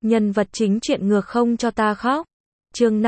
Nhân vật chính chuyện ngược không cho ta khóc. Chương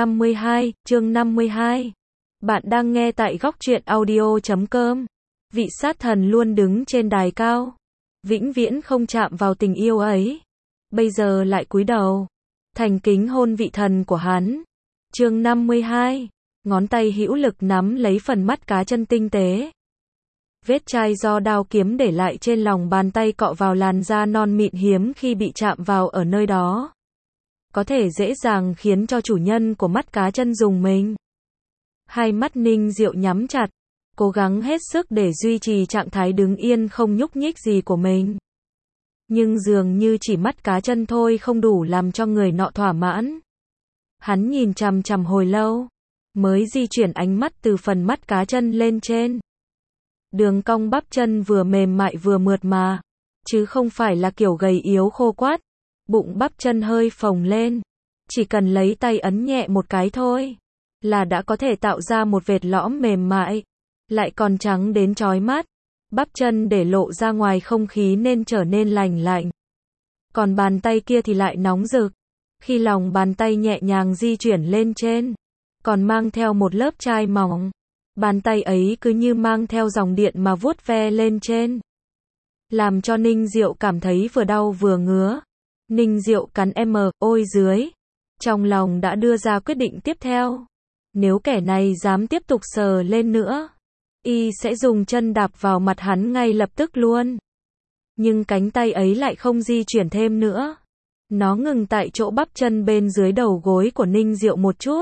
52. Bạn đang nghe tại góc truyện audio.com. Vị sát thần luôn đứng trên đài cao, vĩnh viễn không chạm vào tình yêu ấy, bây giờ lại cúi đầu, thành kính hôn vị thần của hắn. Chương 52. Ngón tay hữu lực nắm lấy phần mắt cá chân tinh tế. Vết chai do đao kiếm để lại trên lòng bàn tay cọ vào làn da non mịn hiếm khi bị chạm vào ở nơi đó, có thể dễ dàng khiến cho chủ nhân của mắt cá chân rùng mình. Hai mắt Ninh Diệu nhắm chặt, cố gắng hết sức để duy trì trạng thái đứng yên không nhúc nhích gì của mình. Nhưng dường như chỉ mắt cá chân thôi không đủ làm cho người nọ thỏa mãn. Hắn nhìn chằm chằm hồi lâu, mới di chuyển ánh mắt từ phần mắt cá chân lên trên. Đường cong bắp chân vừa mềm mại vừa mượt mà, chứ không phải là kiểu gầy yếu khô quắt. Bụng bắp chân hơi phồng lên, chỉ cần lấy tay ấn nhẹ một cái thôi, là đã có thể tạo ra một vệt lõm mềm mại, lại còn trắng đến chói mắt. Bắp chân để lộ ra ngoài không khí nên trở nên lành lạnh. Còn bàn tay kia thì lại nóng rực. Khi lòng bàn tay nhẹ nhàng di chuyển lên trên, còn mang theo một lớp chai mỏng. Bàn tay ấy cứ như mang theo dòng điện mà vuốt ve lên trên, làm cho Ninh Diệu cảm thấy vừa đau vừa ngứa. Ninh Diệu cắn ôi dưới. Trong lòng đã đưa ra quyết định tiếp theo. Nếu kẻ này dám tiếp tục sờ lên nữa, y sẽ dùng chân đạp vào mặt hắn ngay lập tức luôn. Nhưng cánh tay ấy lại không di chuyển thêm nữa. Nó ngừng tại chỗ bắp chân bên dưới đầu gối của Ninh Diệu một chút,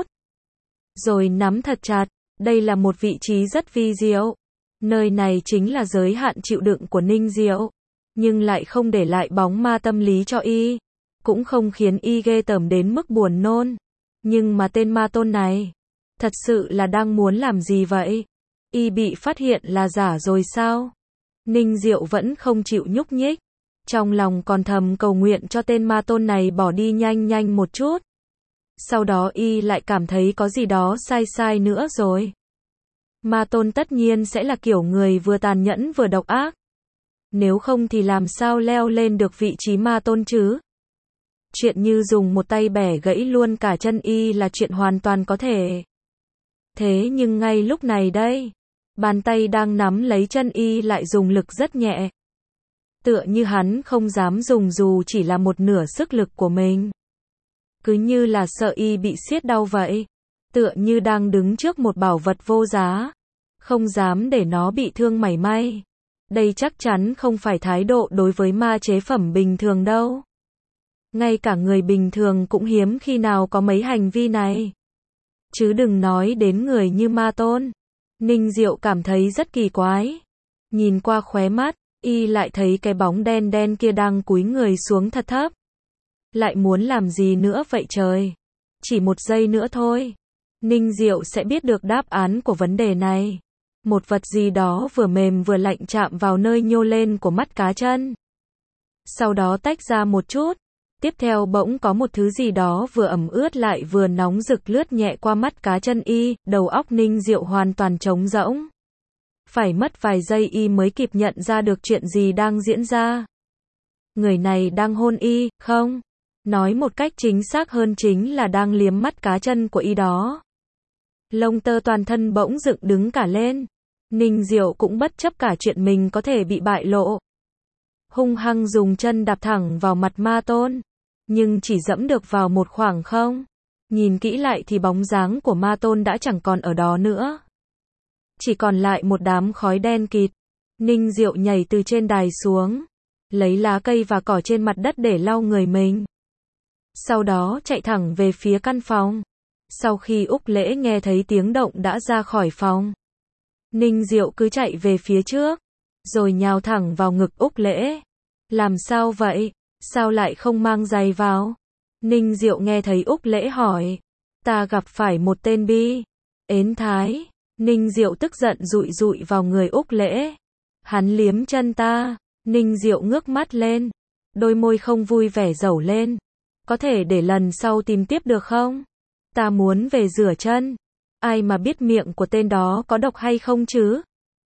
rồi nắm thật chặt. Đây là một vị trí rất vi diệu. Nơi này chính là giới hạn chịu đựng của Ninh Diệu, nhưng lại không để lại bóng ma tâm lý cho y, cũng không khiến y ghê tởm đến mức buồn nôn. Nhưng mà tên ma tôn này, thật sự là đang muốn làm gì vậy? Y bị phát hiện là giả rồi sao? Ninh Diệu vẫn không chịu nhúc nhích, trong lòng còn thầm cầu nguyện cho tên ma tôn này bỏ đi nhanh nhanh một chút. Sau đó y lại cảm thấy có gì đó sai sai nữa rồi. Ma tôn tất nhiên sẽ là kiểu người vừa tàn nhẫn vừa độc ác. Nếu không thì làm sao leo lên được vị trí ma tôn chứ? Chuyện như dùng một tay bẻ gãy luôn cả chân y là chuyện hoàn toàn có thể. Thế nhưng ngay lúc này đây, bàn tay đang nắm lấy chân y lại dùng lực rất nhẹ. Tựa như hắn không dám dùng dù chỉ là một nửa sức lực của mình. Cứ như là sợ y bị siết đau vậy. Tựa như đang đứng trước một bảo vật vô giá, không dám để nó bị thương mảy may. Đây chắc chắn không phải thái độ đối với ma chế phẩm bình thường đâu. Ngay cả người bình thường cũng hiếm khi nào có mấy hành vi này, chứ đừng nói đến người như ma tôn. Ninh Diệu cảm thấy rất kỳ quái. Nhìn qua khóe mắt, y lại thấy cái bóng đen đen kia đang cúi người xuống thật thấp. Lại muốn làm gì nữa vậy trời? Chỉ một giây nữa thôi, Ninh Diệu sẽ biết được đáp án của vấn đề này. Một vật gì đó vừa mềm vừa lạnh chạm vào nơi nhô lên của mắt cá chân. Sau đó tách ra một chút. Tiếp theo bỗng có một thứ gì đó vừa ẩm ướt lại vừa nóng rực lướt nhẹ qua mắt cá chân y. Đầu óc Ninh Diệu hoàn toàn trống rỗng. Phải mất vài giây y mới kịp nhận ra được chuyện gì đang diễn ra. Người này đang hôn y, không? Nói một cách chính xác hơn chính là đang liếm mắt cá chân của y đó. Lông tơ toàn thân bỗng dựng đứng cả lên. Ninh Diệu cũng bất chấp cả chuyện mình có thể bị bại lộ, hung hăng dùng chân đạp thẳng vào mặt ma tôn. Nhưng chỉ dẫm được vào một khoảng không. Nhìn kỹ lại thì bóng dáng của ma tôn đã chẳng còn ở đó nữa. Chỉ còn lại một đám khói đen kịt. Ninh Diệu nhảy từ trên đài xuống, lấy lá cây và cỏ trên mặt đất để lau người mình. Sau đó chạy thẳng về phía căn phòng. Sau khi Úc Lễ nghe thấy tiếng động đã ra khỏi phòng, Ninh Diệu cứ chạy về phía trước, rồi nhào thẳng vào ngực Úc Lễ. Làm sao vậy? Sao lại không mang giày vào? Ninh Diệu nghe thấy Úc Lễ hỏi. Ta gặp phải một tên bi ến thái. Ninh Diệu tức giận dụi dụi vào người Úc Lễ. Hắn liếm chân ta. Ninh Diệu ngước mắt lên, đôi môi không vui vẻ dẩu lên. Có thể để lần sau tìm tiếp được không? Ta muốn về rửa chân. Ai mà biết miệng của tên đó có độc hay không chứ?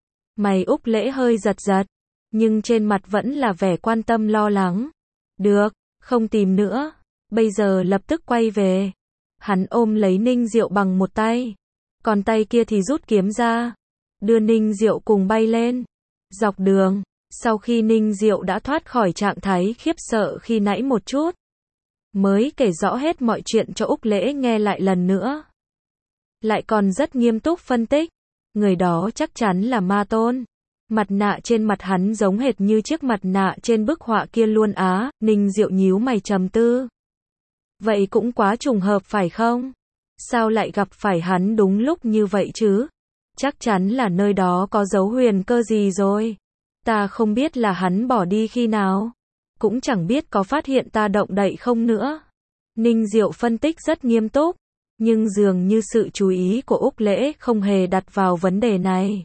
Mày Úc Lễ hơi giật giật, nhưng trên mặt vẫn là vẻ quan tâm lo lắng. Được, không tìm nữa. bây giờ lập tức quay về. Hắn ôm lấy Ninh Diệu bằng một tay, còn tay kia thì rút kiếm ra, đưa Ninh Diệu cùng bay lên. Dọc đường, sau khi Ninh Diệu đã thoát khỏi trạng thái khiếp sợ khi nãy một chút, mới kể rõ hết mọi chuyện cho Úc Lễ nghe lại lần nữa. Lại còn rất nghiêm túc phân tích, người đó chắc chắn là Ma Tôn. Mặt nạ trên mặt hắn giống hệt như chiếc mặt nạ trên bức họa kia luôn á. Ninh Diệu nhíu mày trầm tư. Vậy cũng quá trùng hợp phải không? Sao lại gặp phải hắn đúng lúc như vậy chứ? Chắc chắn là nơi đó có dấu huyền cơ gì rồi. Ta không biết là hắn bỏ đi khi nào. Cũng chẳng biết có phát hiện ta động đậy không nữa. Ninh Diệu phân tích rất nghiêm túc, nhưng dường như sự chú ý của Úc Lễ không hề đặt vào vấn đề này.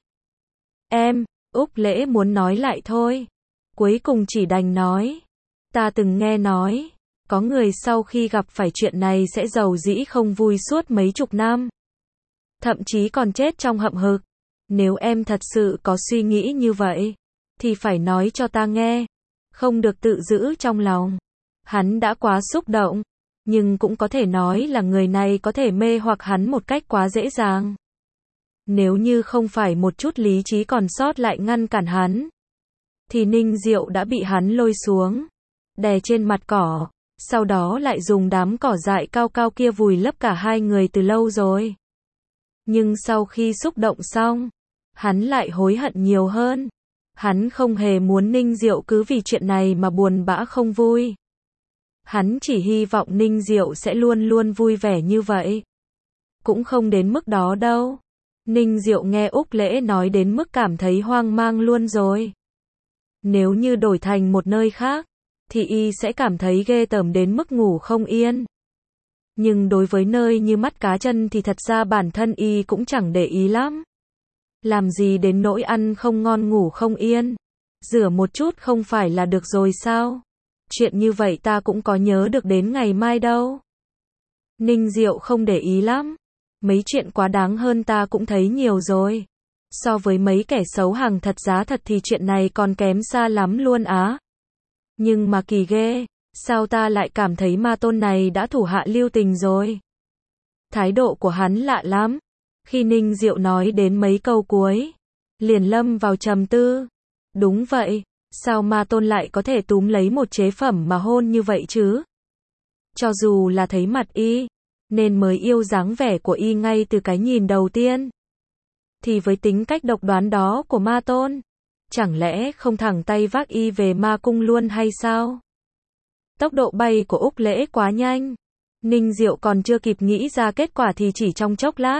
Úc Lễ muốn nói lại thôi. Cuối cùng chỉ đành nói. Ta từng nghe nói, có người sau khi gặp phải chuyện này sẽ giàu dĩ không vui suốt mấy chục năm. Thậm chí còn chết trong hậm hực. Nếu em thật sự có suy nghĩ như vậy, thì phải nói cho ta nghe. Không được tự giữ trong lòng. Hắn đã quá xúc động, nhưng cũng có thể nói là người này có thể mê hoặc hắn một cách quá dễ dàng. Nếu như không phải một chút lý trí còn sót lại ngăn cản hắn, thì Ninh Diệu đã bị hắn lôi xuống, đè trên mặt cỏ, sau đó lại dùng đám cỏ dại cao cao kia vùi lấp cả hai người từ lâu rồi. Nhưng sau khi xúc động xong, hắn lại hối hận nhiều hơn. Hắn không hề muốn Ninh Diệu cứ vì chuyện này mà buồn bã không vui. Hắn chỉ hy vọng Ninh Diệu sẽ luôn luôn vui vẻ như vậy. Cũng không đến mức đó đâu. Ninh Diệu nghe Úc Lễ nói đến mức cảm thấy hoang mang luôn rồi. Nếu như đổi thành một nơi khác, thì y sẽ cảm thấy ghê tởm đến mức ngủ không yên. Nhưng đối với nơi như mắt cá chân thì thật ra bản thân y cũng chẳng để ý lắm. Làm gì đến nỗi ăn không ngon ngủ không yên. Rửa một chút không phải là được rồi sao? Chuyện như vậy ta cũng có nhớ được đến ngày mai đâu. Ninh Diệu không để ý lắm. Mấy chuyện quá đáng hơn ta cũng thấy nhiều rồi. So với mấy kẻ xấu hàng thật giá thật thì chuyện này còn kém xa lắm luôn á. Nhưng mà kỳ ghê, sao ta lại cảm thấy Ma Tôn này đã thủ hạ lưu tình rồi. Thái độ của hắn lạ lắm. Khi Ninh Diệu nói đến mấy câu cuối, liền lâm vào trầm tư. Đúng vậy, sao Ma Tôn lại có thể túm lấy một chế phẩm mà hôn như vậy chứ? Cho dù là thấy mặt y, nên mới yêu dáng vẻ của y ngay từ cái nhìn đầu tiên. Thì với tính cách độc đoán đó của Ma Tôn, chẳng lẽ không thẳng tay vác y về ma cung luôn hay sao? Tốc độ bay của Úc Lễ quá nhanh. Ninh Diệu còn chưa kịp nghĩ ra kết quả thì chỉ trong chốc lát,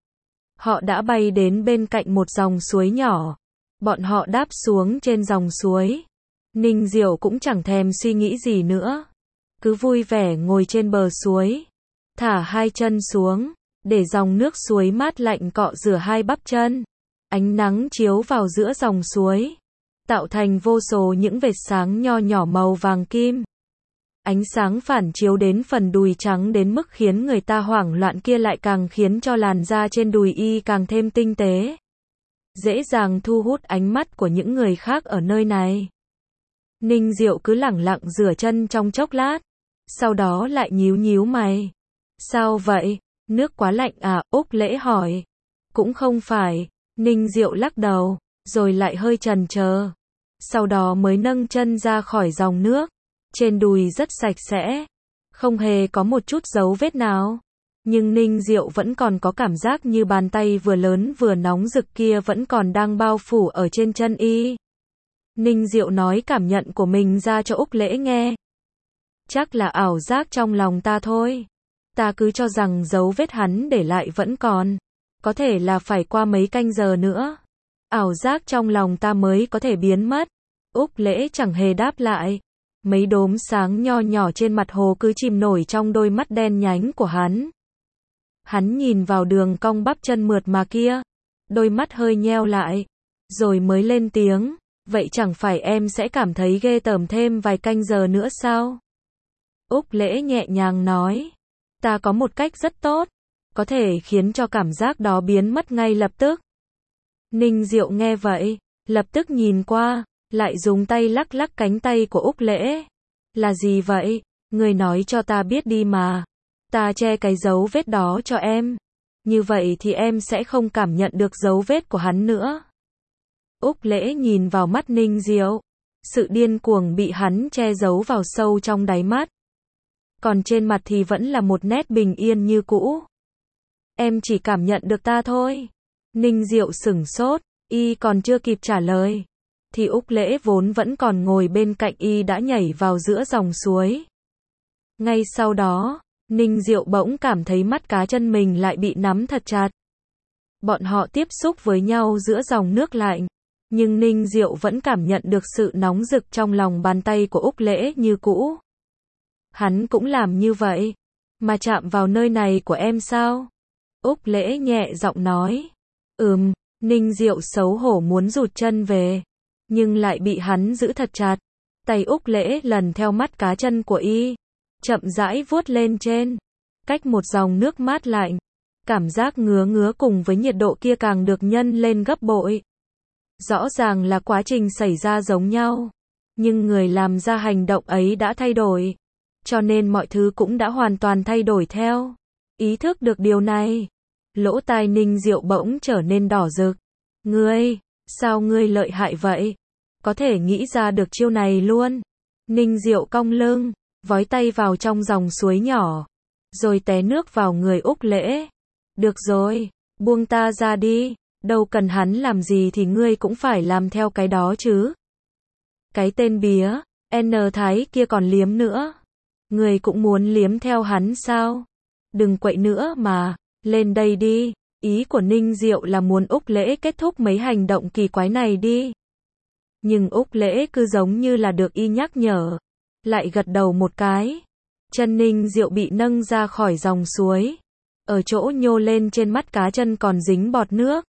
họ đã bay đến bên cạnh một dòng suối nhỏ. Bọn họ đáp xuống trên dòng suối. Ninh Diệu cũng chẳng thèm suy nghĩ gì nữa. Cứ vui vẻ ngồi trên bờ suối. Thả hai chân xuống, để dòng nước suối mát lạnh cọ rửa hai bắp chân. Ánh nắng chiếu vào giữa dòng suối, tạo thành vô số những vệt sáng nho nhỏ màu vàng kim. Ánh sáng phản chiếu đến phần đùi trắng đến mức khiến người ta hoảng loạn kia lại càng khiến cho làn da trên đùi y càng thêm tinh tế. Dễ dàng thu hút ánh mắt của những người khác ở nơi này. Ninh Diệu cứ lẳng lặng rửa chân trong chốc lát, sau đó lại nhíu nhíu mày. Sao vậy? Nước quá lạnh à? Úc Lễ hỏi. Cũng không phải. Ninh Diệu lắc đầu, rồi lại hơi chần chờ. Sau đó mới nâng chân ra khỏi dòng nước. Trên đùi rất sạch sẽ, không hề có một chút dấu vết nào. Nhưng Ninh Diệu vẫn còn có cảm giác như bàn tay vừa lớn vừa nóng rực kia vẫn còn đang bao phủ ở trên chân y. Ninh Diệu nói cảm nhận của mình ra cho Úc Lễ nghe. Chắc là ảo giác trong lòng ta thôi. Ta cứ cho rằng dấu vết hắn để lại vẫn còn. Có thể là phải qua mấy canh giờ nữa. Ảo giác trong lòng ta mới có thể biến mất. Úc Lễ chẳng hề đáp lại. Mấy đốm sáng nho nhỏ trên mặt hồ cứ chìm nổi trong đôi mắt đen nhánh của hắn. Hắn nhìn vào đường cong bắp chân mượt mà kia. Đôi mắt hơi nheo lại. Rồi mới lên tiếng. Vậy chẳng phải em sẽ cảm thấy ghê tởm thêm vài canh giờ nữa sao? Úc Lễ nhẹ nhàng nói. Ta có một cách rất tốt. Có thể khiến cho cảm giác đó biến mất ngay lập tức. Ninh Diệu nghe vậy. Lập tức nhìn qua. Lại dùng tay lắc lắc cánh tay của Úc Lễ. Là gì vậy? Ngươi nói cho ta biết đi mà. Ta che cái dấu vết đó cho em. Như vậy thì em sẽ không cảm nhận được dấu vết của hắn nữa. Úc Lễ nhìn vào mắt Ninh Diệu. Sự điên cuồng bị hắn che giấu vào sâu trong đáy mắt. Còn trên mặt thì vẫn là một nét bình yên như cũ. Em chỉ cảm nhận được ta thôi. Ninh Diệu sửng sốt, y còn chưa kịp trả lời. Thì Úc Lễ vốn vẫn còn ngồi bên cạnh y đã nhảy vào giữa dòng suối. Ngay sau đó, Ninh Diệu bỗng cảm thấy mắt cá chân mình lại bị nắm thật chặt. Bọn họ tiếp xúc với nhau giữa dòng nước lạnh. Nhưng Ninh Diệu vẫn cảm nhận được sự nóng rực trong lòng bàn tay của Úc Lễ như cũ. Hắn cũng làm như vậy. Mà chạm vào nơi này của em sao? Úc Lễ nhẹ giọng nói. Ninh Diệu xấu hổ muốn rụt chân về. Nhưng lại bị hắn giữ thật chặt. Tay Úc Lễ lần theo mắt cá chân của y. Chậm rãi vuốt lên trên. Cách một dòng nước mát lạnh. Cảm giác ngứa ngứa cùng với nhiệt độ kia càng được nhân lên gấp bội. Rõ ràng là quá trình xảy ra giống nhau. Nhưng người làm ra hành động ấy đã thay đổi. Cho nên mọi thứ cũng đã hoàn toàn thay đổi theo. Ý thức được điều này. Lỗ tai Ninh Diệu bỗng trở nên đỏ rực. Ngươi, sao ngươi lợi hại vậy? Có thể nghĩ ra được chiêu này luôn. Ninh Diệu cong lưng, vói tay vào trong dòng suối nhỏ. Rồi té nước vào người Úc Lễ. Được rồi, buông ta ra đi. Đâu cần hắn làm gì thì ngươi cũng phải làm theo cái đó chứ. Cái tên bía, N Thái kia còn liếm nữa. Ngươi cũng muốn liếm theo hắn sao? Đừng quậy nữa mà, lên đây đi. Ý của Ninh Diệu là muốn Úc Lễ kết thúc mấy hành động kỳ quái này đi. Nhưng Úc Lễ cứ giống như là được y nhắc nhở. Lại gật đầu một cái. Chân Ninh Diệu bị nâng ra khỏi dòng suối. Ở chỗ nhô lên trên mắt cá chân còn dính bọt nước.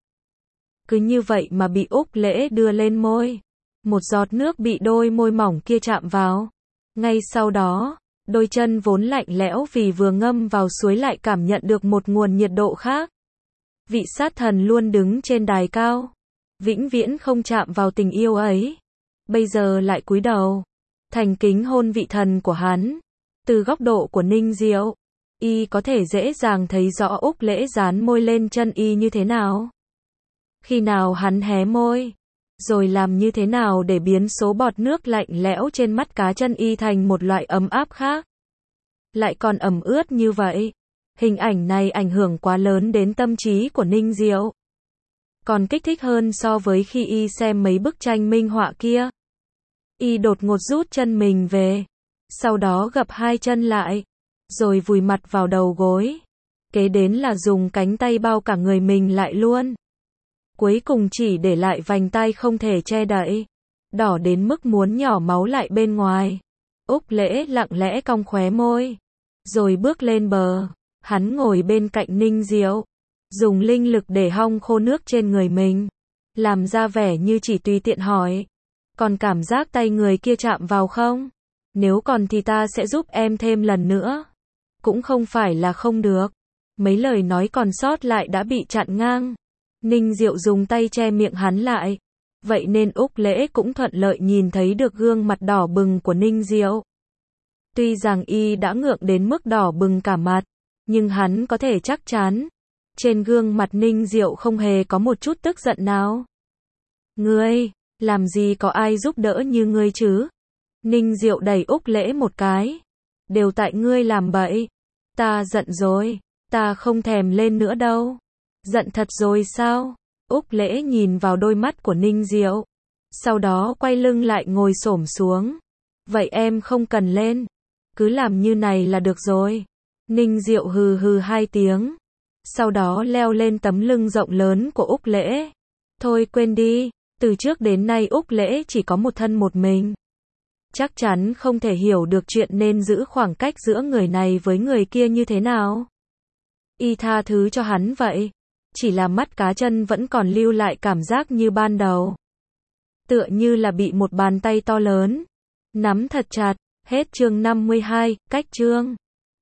Cứ như vậy mà bị Úc Lễ đưa lên môi. Một giọt nước bị đôi môi mỏng kia chạm vào. Ngay sau đó, đôi chân vốn lạnh lẽo vì vừa ngâm vào suối lại cảm nhận được một nguồn nhiệt độ khác. Vị sát thần luôn đứng trên đài cao. Vĩnh viễn không chạm vào tình yêu ấy. Bây giờ lại cúi đầu. Thành kính hôn vị thần của hắn. Từ góc độ của Ninh Diệu, y có thể dễ dàng thấy rõ Úc Lễ dán môi lên chân y như thế nào. Khi nào hắn hé môi, rồi làm như thế nào để biến số bọt nước lạnh lẽo trên mắt cá chân y thành một loại ấm áp khác. Lại còn ẩm ướt như vậy. Hình ảnh này ảnh hưởng quá lớn đến tâm trí của Ninh Diệu. Còn kích thích hơn so với khi y xem mấy bức tranh minh họa kia. Y đột ngột rút chân mình về. Sau đó gập hai chân lại. Rồi vùi mặt vào đầu gối. Kế đến là dùng cánh tay bao cả người mình lại luôn. Cuối cùng chỉ để lại vành tai không thể che đậy. Đỏ đến mức muốn nhỏ máu lại bên ngoài. Úc Lễ lặng lẽ cong khóe môi. Rồi bước lên bờ. Hắn ngồi bên cạnh Ninh Diệu. Dùng linh lực để hong khô nước trên người mình. Làm ra vẻ như chỉ tùy tiện hỏi. Còn cảm giác tay người kia chạm vào không? Nếu còn thì ta sẽ giúp em thêm lần nữa. Cũng không phải là không được. Mấy lời nói còn sót lại đã bị chặn ngang. Ninh Diệu dùng tay che miệng hắn lại. Vậy nên Úc Lễ cũng thuận lợi nhìn thấy được gương mặt đỏ bừng của Ninh Diệu. Tuy rằng y đã ngượng đến mức đỏ bừng cả mặt. Nhưng hắn có thể chắc chắn. Trên gương mặt Ninh Diệu không hề có một chút tức giận nào. Ngươi, làm gì có ai giúp đỡ như ngươi chứ? Ninh Diệu đẩy Úc Lễ một cái. Đều tại ngươi làm bậy. Ta giận rồi. Ta không thèm lên nữa đâu. Giận thật rồi sao? Úc Lễ nhìn vào đôi mắt của Ninh Diệu. Sau đó quay lưng lại ngồi xổm xuống. Vậy em không cần lên. Cứ làm như này là được rồi. Ninh Diệu hừ hừ hai tiếng. Sau đó leo lên tấm lưng rộng lớn của Úc Lễ. Thôi quên đi. Từ trước đến nay Úc Lễ chỉ có một thân một mình. Chắc chắn không thể hiểu được chuyện nên giữ khoảng cách giữa người này với người kia như thế nào. Y tha thứ cho hắn vậy. Chỉ là mắt cá chân vẫn còn lưu lại cảm giác như ban đầu. Tựa như là bị một bàn tay to lớn nắm thật chặt. Hết chương 52, cách chương